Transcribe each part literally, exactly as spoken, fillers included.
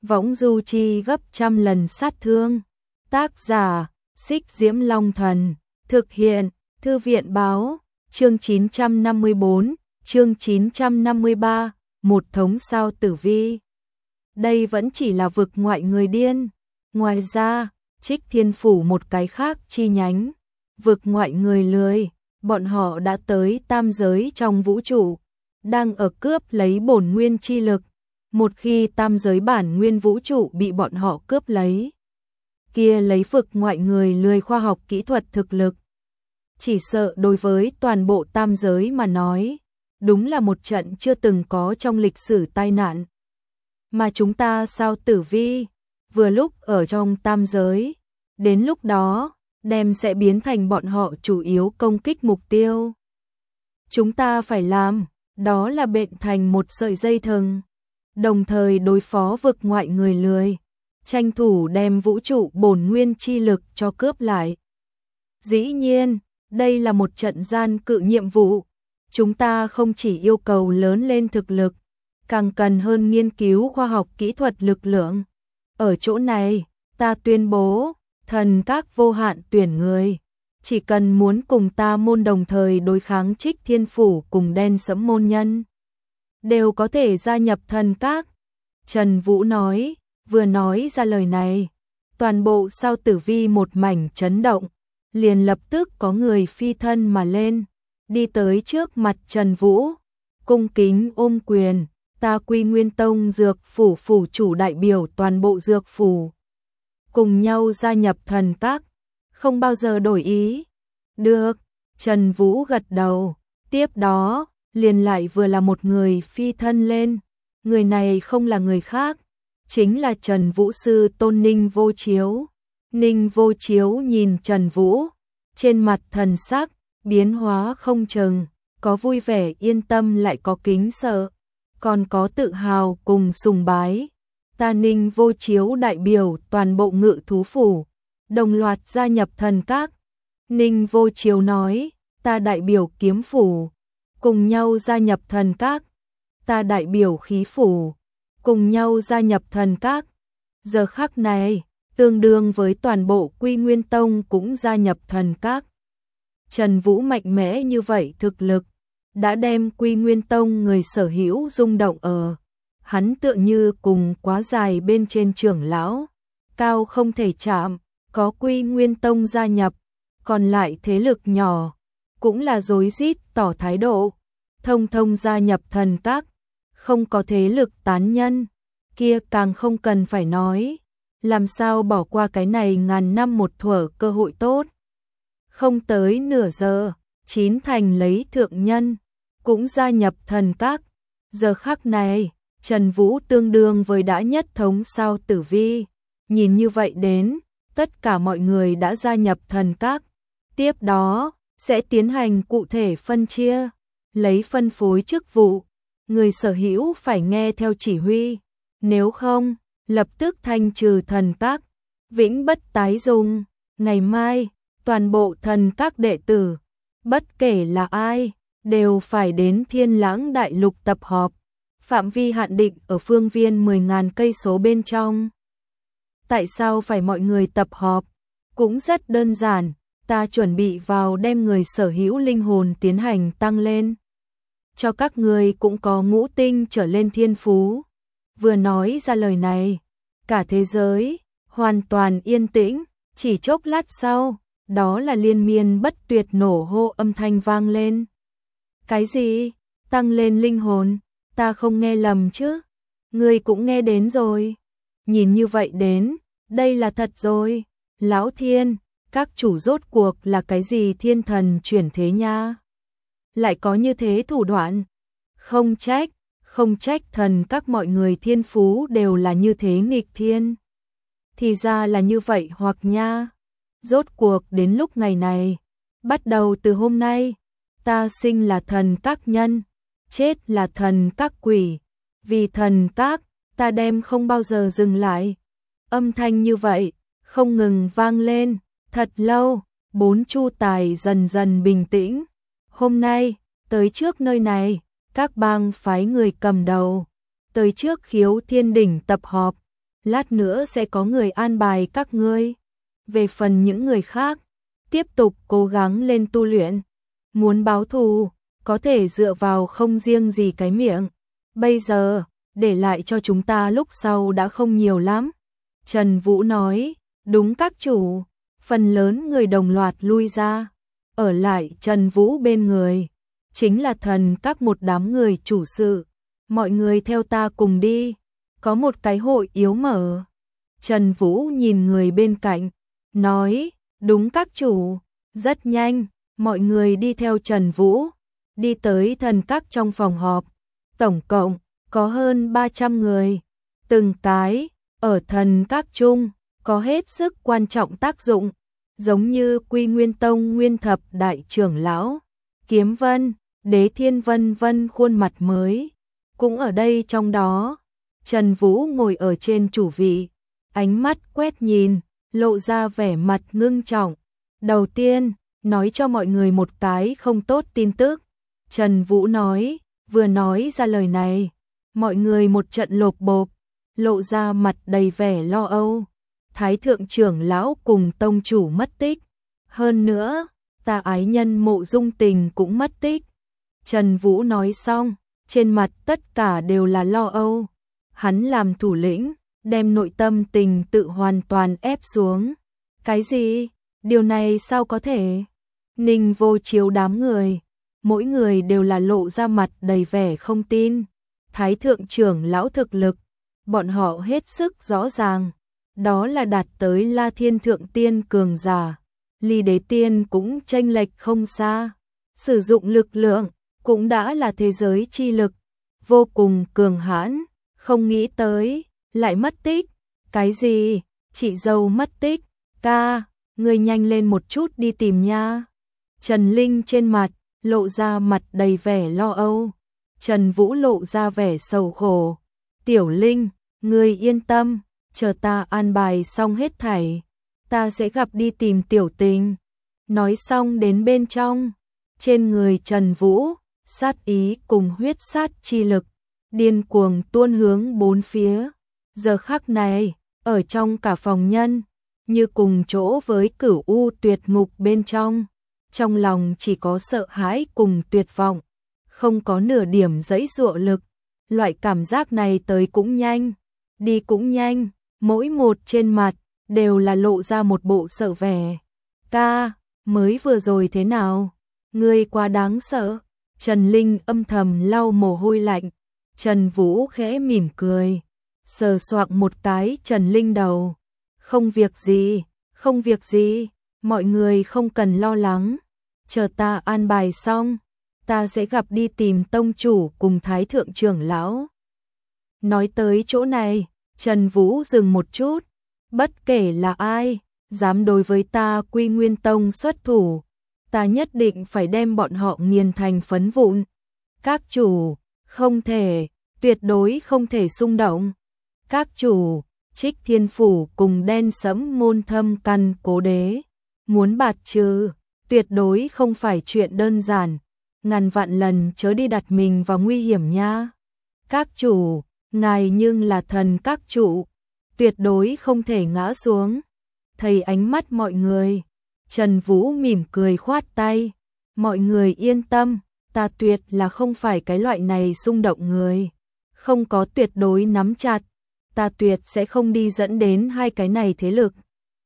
võng du chi gấp trăm lần sát thương. Tác giả, Xích Diễm Long Thần, thực hiện, Thư viện báo, chương chín trăm năm mươi tư, chương chín trăm năm mươi ba, một thống sao tử vi. Đây vẫn chỉ là vực ngoại người điên. Ngoài ra, Trích Thiên Phủ một cái khác chi nhánh, vực ngoại người lười, bọn họ đã tới tam giới trong vũ trụ, đang ở cướp lấy bổn nguyên chi lực. Một khi tam giới bản nguyên vũ trụ bị bọn họ cướp lấy, kia lấy vực ngoại người lười khoa học kỹ thuật thực lực, chỉ sợ đối với toàn bộ tam giới mà nói, đúng là một trận chưa từng có trong lịch sử tai nạn. Mà chúng ta sao tử vi, vừa lúc ở trong tam giới, đến lúc đó, đem sẽ biến thành bọn họ chủ yếu công kích mục tiêu. Chúng ta phải làm, đó là bệnh thành một sợi dây thừng, đồng thời đối phó vực ngoại người lười, tranh thủ đem vũ trụ bổn nguyên chi lực cho cướp lại. Dĩ nhiên, đây là một trận gian cự nhiệm vụ, chúng ta không chỉ yêu cầu lớn lên thực lực, càng cần hơn nghiên cứu khoa học kỹ thuật lực lượng. Ở chỗ này, ta tuyên bố, thần các vô hạn tuyển người, chỉ cần muốn cùng ta môn đồng thời đối kháng Trích Thiên Phủ cùng đen sẫm môn nhân, đều có thể gia nhập thần các. Trần Vũ nói, vừa nói ra lời này, toàn bộ sao tử vi một mảnh chấn động, liền lập tức có người phi thân mà lên, đi tới trước mặt Trần Vũ, cung kính ôm quyền, ta Quy Nguyên Tông Dược Phủ phủ chủ đại biểu toàn bộ Dược Phủ, cùng nhau gia nhập thần các, không bao giờ đổi ý. Được, Trần Vũ gật đầu, tiếp đó, liền lại vừa là một người phi thân lên, người này không là người khác, chính là Trần Vũ sư tôn Ninh Vô Chiếu. Ninh Vô Chiếu nhìn Trần Vũ, trên mặt thần sắc, biến hóa không chừng, có vui vẻ yên tâm lại có kính sợ, còn có tự hào cùng sùng bái. Ta Ninh Vô Chiếu đại biểu toàn bộ Ngự Thú Phủ, đồng loạt gia nhập thần các. Ninh Vô Chiếu nói, ta đại biểu Kiếm Phủ, cùng nhau gia nhập thần các. Ta đại biểu Khí Phủ, cùng nhau gia nhập thần các. Giờ khắc này, tương đương với toàn bộ Quy Nguyên Tông cũng gia nhập thần các. Trần Vũ mạnh mẽ như vậy thực lực, đã đem Quy Nguyên Tông người sở hữu rung động ở. Hắn tựa như cùng quá dài bên trên trưởng lão, cao không thể chạm, có Quy Nguyên Tông gia nhập, còn lại thế lực nhỏ, cũng là rối rít tỏ thái độ, thông thông gia nhập thần các, không có thế lực tán nhân, kia càng không cần phải nói, làm sao bỏ qua cái này ngàn năm một thuở cơ hội tốt. Không tới nửa giờ, Chín Thành lấy thượng nhân, cũng gia nhập thần các, giờ khắc này, Trần Vũ tương đương với đã nhất thống sao tử vi, nhìn như vậy đến, tất cả mọi người đã gia nhập thần các, tiếp đó, sẽ tiến hành cụ thể phân chia, lấy phân phối chức vụ, người sở hữu phải nghe theo chỉ huy, nếu không, lập tức thanh trừ thần các, vĩnh bất tái dùng. Ngày mai, toàn bộ thần các đệ tử, bất kể là ai, đều phải đến Thiên Lãng Đại Lục tập họp, phạm vi hạn định ở phương viên mười nghìn cây số bên trong. Tại sao phải mọi người tập họp? Cũng rất đơn giản, ta chuẩn bị vào đem người sở hữu linh hồn tiến hành tăng lên. Cho các người cũng có ngũ tinh trở lên thiên phú. Vừa nói ra lời này, cả thế giới hoàn toàn yên tĩnh, chỉ chốc lát sau, đó là liên miên bất tuyệt nổ hô âm thanh vang lên. Cái gì? Tăng lên linh hồn? Ta không nghe lầm chứ? Ngươi cũng nghe đến rồi. Nhìn như vậy đến, đây là thật rồi. Lão Thiên, các chủ rốt cuộc là cái gì thiên thần chuyển thế nha? Lại có như thế thủ đoạn? Không trách, không trách thần các mọi người thiên phú đều là như thế nghịch thiên. Thì ra là như vậy hoặc nha. Rốt cuộc đến lúc ngày này, bắt đầu từ hôm nay, ta sinh là thần các nhân, chết là thần các quỷ, vì thần các, ta đem không bao giờ dừng lại. Âm thanh như vậy, không ngừng vang lên, thật lâu, bốn chu tài dần dần bình tĩnh. Hôm nay, tới trước nơi này, các bang phái người cầm đầu, tới trước Khiếu Thiên Đỉnh tập họp, lát nữa sẽ có người an bài các ngươi. Về phần những người khác, tiếp tục cố gắng lên tu luyện. Muốn báo thù, có thể dựa vào không riêng gì cái miệng. Bây giờ, để lại cho chúng ta lúc sau đã không nhiều lắm. Trần Vũ nói, đúng các chủ, phần lớn người đồng loạt lui ra. Ở lại Trần Vũ bên người, chính là thần các một đám người chủ sự. Mọi người theo ta cùng đi, có một cái hội yếu mở. Trần Vũ nhìn người bên cạnh, nói, đúng các chủ. Rất nhanh, mọi người đi theo Trần Vũ, đi tới thần các trong phòng họp. Tổng cộng, có hơn ba trăm người. Từng cái, ở thần các chung, có hết sức quan trọng tác dụng. Giống như Quy Nguyên Tông Nguyên Thập Đại trưởng lão, Kiếm Vân, Đế Thiên Vân Vân khuôn mặt mới. Cũng ở đây trong đó, Trần Vũ ngồi ở trên chủ vị, ánh mắt quét nhìn, lộ ra vẻ mặt ngưng trọng. Đầu tiên, nói cho mọi người một cái không tốt tin tức. Trần Vũ nói, vừa nói ra lời này, mọi người một trận lộp bộp, lộ ra mặt đầy vẻ lo âu. Thái thượng trưởng lão cùng tông chủ mất tích. Hơn nữa, ta ái nhân Mộ Dung Tình cũng mất tích. Trần Vũ nói xong, trên mặt tất cả đều là lo âu. Hắn làm thủ lĩnh, đem nội tâm tình tự hoàn toàn ép xuống. Cái gì? Điều này sao có thể? Ninh Vô Chiếu đám người, mỗi người đều là lộ ra mặt đầy vẻ không tin. Thái thượng trưởng lão thực lực, bọn họ hết sức rõ ràng. Đó là đạt tới La Thiên Thượng Tiên cường giả. Ly Đế Tiên cũng chênh lệch không xa. Sử dụng lực lượng, cũng đã là thế giới chi lực. Vô cùng cường hãn, không nghĩ tới, lại mất tích. Cái gì? Chị dâu mất tích. Ca, người nhanh lên một chút đi tìm nha. Trần Linh trên mặt, lộ ra mặt đầy vẻ lo âu. Trần Vũ lộ ra vẻ sầu khổ. Tiểu Linh, người yên tâm, chờ ta an bài xong hết thảy, ta sẽ gặp đi tìm Tiểu Tình. Nói xong đến bên trong, trên người Trần Vũ, sát ý cùng huyết sát chi lực, điên cuồng tuôn hướng bốn phía. Giờ khắc này, ở trong cả phòng nhân, như cùng chỗ với Cửu U tuyệt ngục bên trong, trong lòng chỉ có sợ hãi cùng tuyệt vọng, không có nửa điểm dãy dụa lực. Loại cảm giác này tới cũng nhanh, đi cũng nhanh, mỗi một trên mặt đều là lộ ra một bộ sợ vẻ. Ca, mới vừa rồi thế nào? Ngươi quá đáng sợ. Trần Linh âm thầm lau mồ hôi lạnh. Trần Vũ khẽ mỉm cười, sờ soạng một cái Trần Linh đầu. Không việc gì, không việc gì, mọi người không cần lo lắng. Chờ ta an bài xong, ta sẽ gặp đi tìm tông chủ cùng thái thượng trưởng lão. Nói tới chỗ này, Trần Vũ dừng một chút. Bất kể là ai, dám đối với ta Quy Nguyên Tông xuất thủ, ta nhất định phải đem bọn họ nghiền thành phấn vụn. Các chủ, không thể, tuyệt đối không thể xung động. Các chủ, Trích Thiên Phủ cùng đen sẫm môn thâm căn cố đế, muốn bạt trừ, tuyệt đối không phải chuyện đơn giản. Ngàn vạn lần chớ đi đặt mình vào nguy hiểm nha. Các chủ, ngài nhưng là thần các chủ, tuyệt đối không thể ngã xuống. Thấy ánh mắt mọi người, Trần Vũ mỉm cười khoát tay. Mọi người yên tâm, ta tuyệt là không phải cái loại này xung động người. Không có tuyệt đối nắm chặt, ta tuyệt sẽ không đi dẫn đến hai cái này thế lực.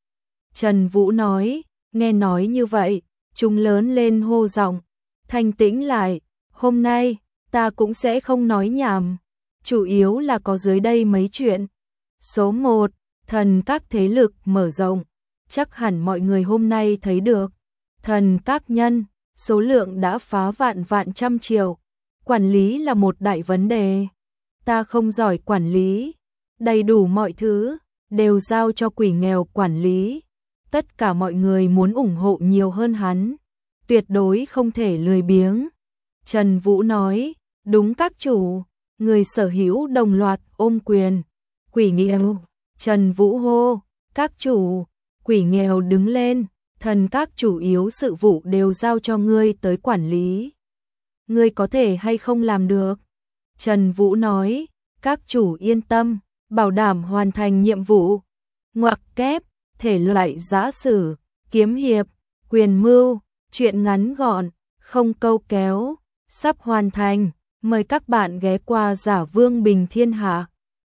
Trần Vũ nói, nghe nói như vậy, chúng lớn lên hô giọng, thanh tĩnh lại, hôm nay, ta cũng sẽ không nói nhảm. Chủ yếu là có dưới đây mấy chuyện. Số một, thần các thế lực mở rộng. Chắc hẳn mọi người hôm nay thấy được. Thần các nhân, số lượng đã phá vạn vạn trăm triệu. Quản lý là một đại vấn đề. Ta không giỏi quản lý. Đầy đủ mọi thứ, đều giao cho quỷ nghèo quản lý. Tất cả mọi người muốn ủng hộ nhiều hơn hắn. Tuyệt đối không thể lười biếng. Trần Vũ nói, đúng các chủ. Người sở hữu đồng loạt ôm quyền. Quỷ nghèo. Trần Vũ hô, các chủ. Quỷ nghèo đứng lên. Thần các chủ yếu sự vụ đều giao cho ngươi tới quản lý. Ngươi có thể hay không làm được? Trần Vũ nói, các chủ yên tâm, bảo đảm hoàn thành nhiệm vụ. Ngoặc kép, thể loại giã sử, kiếm hiệp, quyền mưu, truyện ngắn gọn, không câu kéo, sắp hoàn thành. Mời các bạn ghé qua Giả Vương Bình Thiên Hạ.